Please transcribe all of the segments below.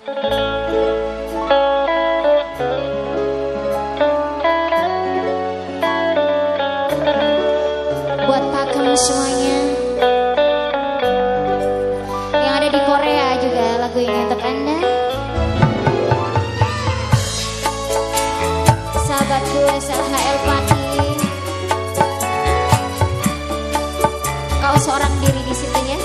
Buat pakem semuanya yang ada di Korea juga, lagu ini untuk Anda. Sahabatku SLHL Pati, kau seorang diri di situ ya.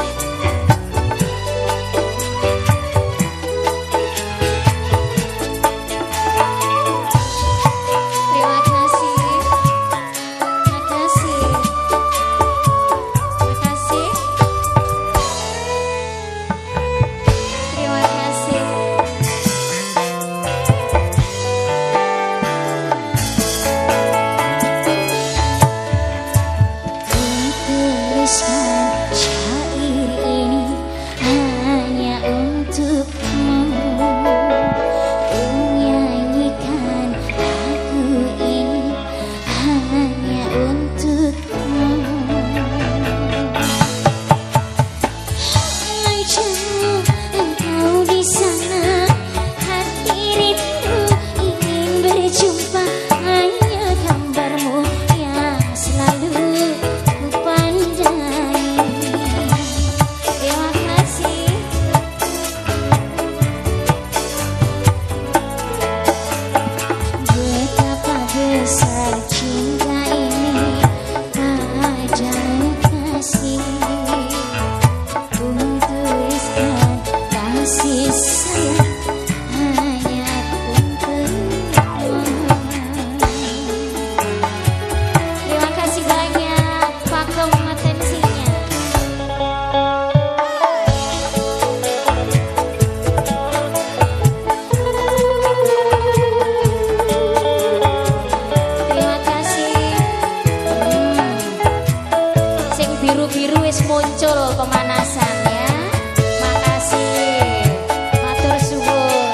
Biru-biru wis muncul pemanasan ya. Makasih, matur suwun.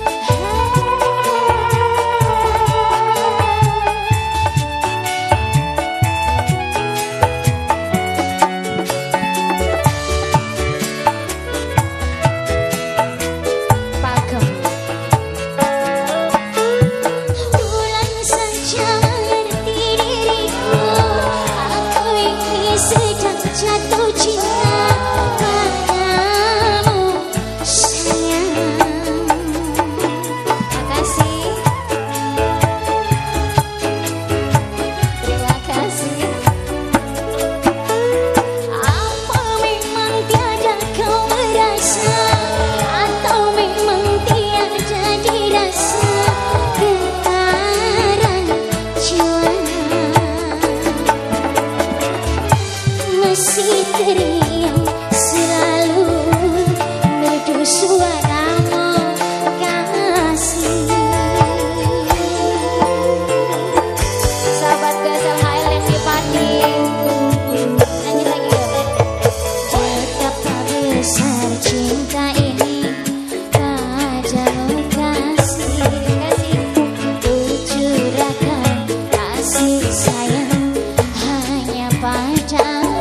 Pakem. Bulan saja ngerti diriku, aku ini sedang jatuh cinta padamu sayang. Makasih, terima kasih. Apa memang tiada kau merasa, atau memang tiada dirasa getaran jiwa? Masih teriang selalu merdu suaramu kasih. Sahabat Gasal HL yang di Pati, nyanyi lagi yuk. Betapa besar cinta ini padamu kasih, kasih. Kucurahkan kasih sayang hanya padamu.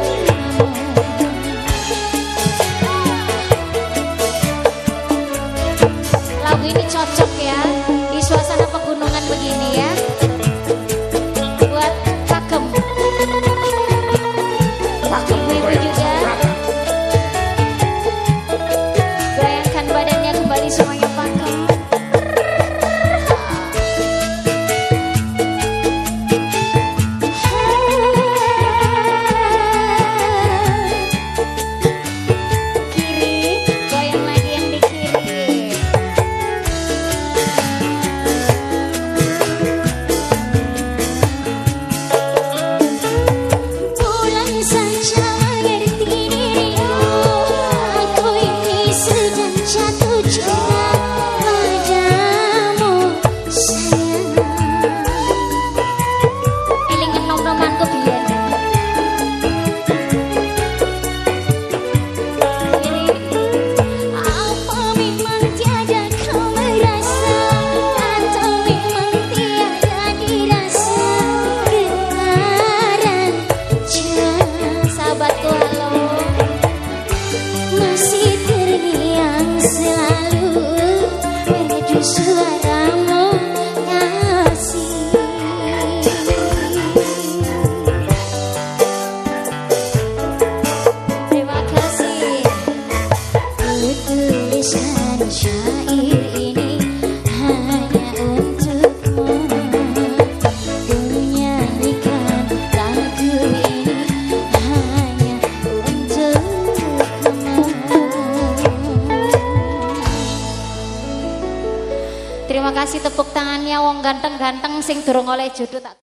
Lagu ini cocok ya di suasana pegunungan begini ya. Buat pakem, ibu-ibu juga. Goyangkan badannya kembali semuanya pakem. Kiri, goyang lagi yang di kiri. kasih tepuk tangannya wong ganteng-ganteng sing durung oleh jodoh tak